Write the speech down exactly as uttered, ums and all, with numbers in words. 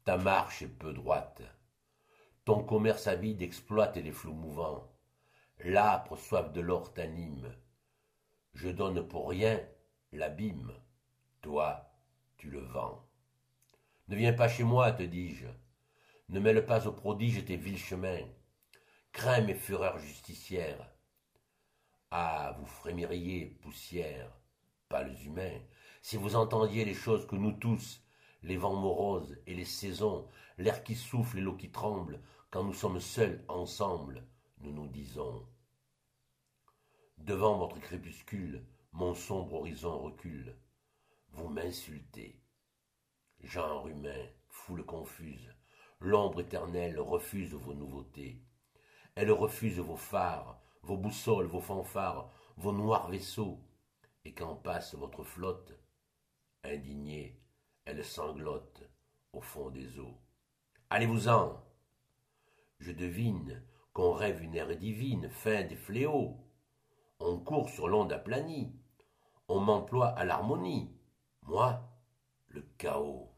Ta marche est peu droite. Ton commerce avide exploite les flous mouvants. L'âpre soif de l'or t'anime. Je donne pour rien l'abîme. Toi, tu le vends. Ne viens pas chez moi, te dis-je. Ne mêle pas au prodige tes vils chemins. Crains mes fureurs justicières. Ah, vous frémiriez, poussière, pâles humains, si vous entendiez les choses que nous tous, les vents moroses et les saisons, l'air qui souffle et l'eau qui tremble, quand nous sommes seuls, ensemble, nous nous disons. Devant votre crépuscule, mon sombre horizon recule. Vous m'insultez. Genre humain, foule confuse, l'ombre éternelle refuse vos nouveautés. Elle refuse vos phares, vos boussoles, vos fanfares, vos noirs vaisseaux. Et quand passe votre flotte, indignée, elle sanglote au fond des eaux. Allez-vous-en! Je devine qu'on rêve une ère divine, fin des fléaux. On court sur l'onde aplanie, on m'emploie à l'harmonie, moi, le chaos.